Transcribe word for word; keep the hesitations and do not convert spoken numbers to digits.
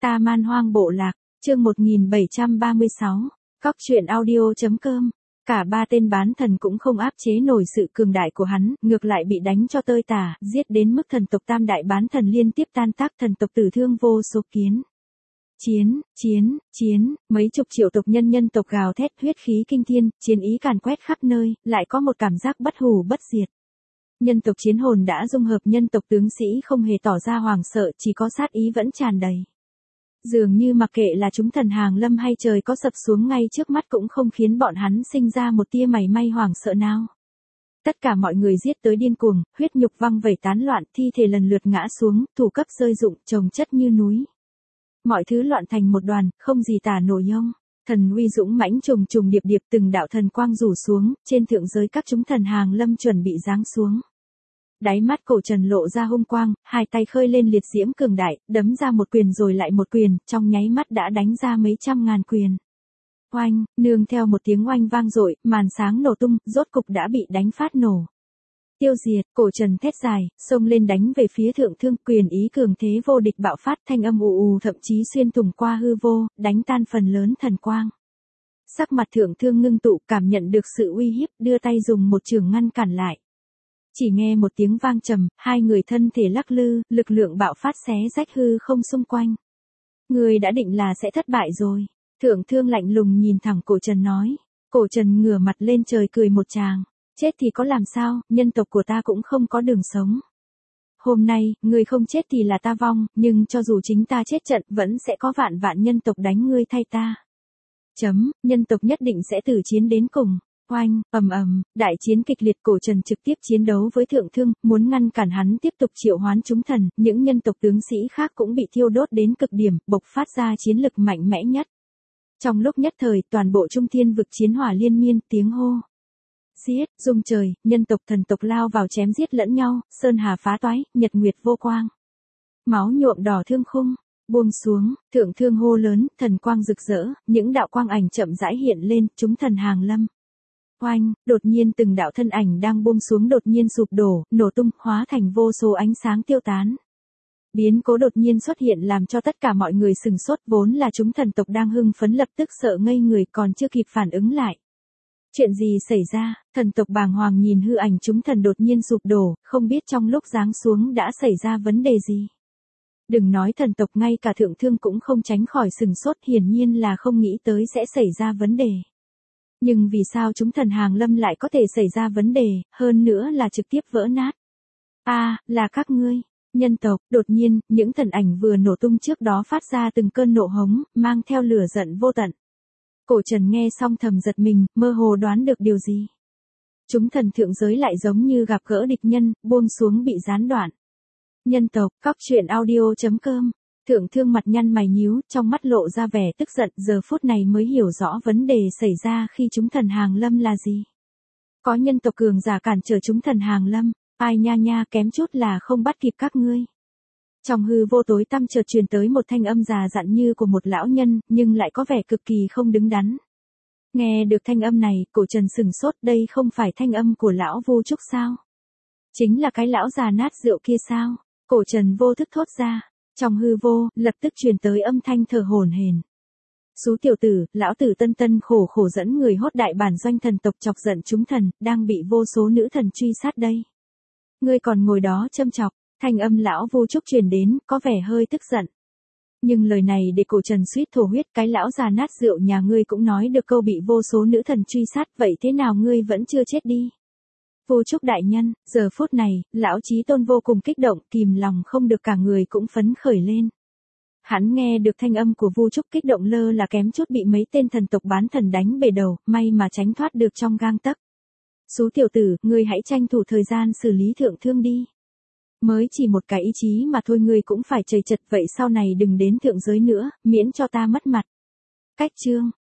Ta Man Hoang Bộ Lạc, chương một nghìn bảy trăm ba mươi sáu, Cóc truyện audio.com. Cả ba tên bán thần cũng không áp chế nổi sự cường đại của hắn, ngược lại bị đánh cho tơi tả, giết đến mức thần tộc tam đại bán thần liên tiếp tan tác, thần tộc tử thương vô số kiến. Chiến, chiến, chiến, mấy chục triệu tộc nhân nhân tộc gào thét huyết khí kinh thiên, chiến ý càn quét khắp nơi, lại có một cảm giác bất hủ bất diệt. Nhân tộc chiến hồn đã dung hợp, nhân tộc tướng sĩ không hề tỏ ra hoảng sợ, chỉ có sát ý vẫn tràn đầy. Dường như mặc kệ là chúng thần hàng lâm hay trời có sập xuống ngay trước mắt cũng không khiến bọn hắn sinh ra một tia mảy may hoảng sợ nào. Tất cả mọi người giết tới điên cuồng, huyết nhục văng vẩy tán loạn, thi thể lần lượt ngã xuống, thủ cấp rơi rụng, chồng chất như núi. Mọi thứ loạn thành một đoàn, không gì tả nổi ông. Thần uy dũng mãnh trùng trùng điệp điệp, từng đạo thần quang rủ xuống, trên thượng giới các chúng thần hàng lâm chuẩn bị giáng xuống. Đáy mắt Cổ Trần lộ ra hung quang, hai tay khơi lên liệt diễm cường đại, đấm ra một quyền rồi lại một quyền, trong nháy mắt đã đánh ra mấy trăm ngàn quyền. Oanh, nương theo một tiếng oanh vang dội, màn sáng nổ tung, rốt cục đã bị đánh phát nổ. Tiêu diệt, Cổ Trần thét dài, xông lên đánh về phía thượng thương, quyền ý cường thế vô địch bạo phát, thanh âm ù ù thậm chí xuyên thủng qua hư vô, đánh tan phần lớn thần quang. Sắc mặt thượng thương ngưng tụ, cảm nhận được sự uy hiếp, đưa tay dùng một chưởng ngăn cản lại. Chỉ nghe một tiếng vang trầm, hai người thân thể lắc lư, lực lượng bạo phát xé rách hư không xung quanh. Người đã định là sẽ thất bại rồi. Thượng thương lạnh lùng nhìn thẳng Cổ Trần nói. Cổ Trần ngửa mặt lên trời cười một tràng. Chết thì có làm sao, nhân tộc của ta cũng không có đường sống. Hôm nay, người không chết thì là ta vong, nhưng cho dù chính ta chết trận vẫn sẽ có vạn vạn nhân tộc đánh ngươi thay ta. Chấm, nhân tộc nhất định sẽ tử chiến đến cùng. Oanh, ầm ầm, đại chiến kịch liệt, Cổ Trần trực tiếp chiến đấu với thượng thương, muốn ngăn cản hắn tiếp tục triệu hoán chúng thần, những nhân tộc tướng sĩ khác cũng bị thiêu đốt đến cực điểm, bộc phát ra chiến lực mạnh mẽ nhất. Trong lúc nhất thời, toàn bộ trung thiên vực chiến hỏa liên miên, tiếng hô. Giết, rung trời, nhân tộc thần tộc lao vào chém giết lẫn nhau, sơn hà phá toái, nhật nguyệt vô quang. Máu nhuộm đỏ thương khung. Buông xuống, thượng thương hô lớn, thần quang rực rỡ, những đạo quang ảnh chậm rãi hiện lên, chúng thần hàng lâm. Oanh, đột nhiên từng đạo thân ảnh đang buông xuống đột nhiên sụp đổ, nổ tung, hóa thành vô số ánh sáng tiêu tán. Biến cố đột nhiên xuất hiện làm cho tất cả mọi người sừng sốt, vốn là chúng thần tộc đang hưng phấn lập tức sợ ngây người, còn chưa kịp phản ứng lại. Chuyện gì xảy ra, thần tộc bàng hoàng nhìn hư ảnh chúng thần đột nhiên sụp đổ, không biết trong lúc giáng xuống đã xảy ra vấn đề gì. Đừng nói thần tộc, ngay cả thượng thương cũng không tránh khỏi sừng sốt, hiển nhiên là không nghĩ tới sẽ xảy ra vấn đề. Nhưng vì sao chúng thần hàng lâm lại có thể xảy ra vấn đề, hơn nữa là trực tiếp vỡ nát? A, à, là các ngươi, nhân tộc. Đột nhiên, những thần ảnh vừa nổ tung trước đó phát ra từng cơn nộ hống, mang theo lửa giận vô tận. Cổ Trần nghe xong thầm giật mình, mơ hồ đoán được điều gì. Chúng thần thượng giới lại giống như gặp gỡ địch nhân, buông xuống bị gián đoạn. Nhân tộc, Cóc truyện audio.com. Thượng thương mặt nhăn mày nhíu, trong mắt lộ ra vẻ tức giận, giờ phút này mới hiểu rõ vấn đề xảy ra khi chúng thần hàng lâm là gì. Có nhân tộc cường giả cản trở chúng thần hàng lâm, ai nha nha, kém chút là không bắt kịp các ngươi. Trong hư vô tối tăm chợt truyền tới một thanh âm già dặn như của một lão nhân, nhưng lại có vẻ cực kỳ không đứng đắn. Nghe được thanh âm này, Cổ Trần sừng sốt, đây không phải thanh âm của lão Vu Trúc sao? Chính là cái lão già nát rượu kia sao? Cổ Trần vô thức thốt ra. Trong hư vô, lập tức truyền tới âm thanh thở hổn hển. Xú tiểu tử, lão tử tân tân khổ khổ dẫn người hốt đại bản doanh thần tộc chọc giận chúng thần, đang bị vô số nữ thần truy sát đây. Ngươi còn ngồi đó châm chọc, thanh âm lão Vu Trúc truyền đến, có vẻ hơi tức giận. Nhưng lời này để Cổ Trần suýt thổ huyết, cái lão già nát rượu nhà ngươi cũng nói được câu bị vô số nữ thần truy sát, vậy thế nào ngươi vẫn chưa chết đi? Vu Trúc đại nhân, giờ phút này, lão Chí Tôn vô cùng kích động, kìm lòng không được, cả người cũng phấn khởi lên. Hắn nghe được thanh âm của Vu Trúc kích động lơ là kém chút bị mấy tên thần tộc bán thần đánh bể đầu, may mà tránh thoát được trong gang tấc. Xú tiểu tử, ngươi hãy tranh thủ thời gian xử lý thượng thương đi. Mới chỉ một cái ý chí mà thôi ngươi cũng phải chầy chật, vậy sau này đừng đến thượng giới nữa, miễn cho ta mất mặt. Cách chương.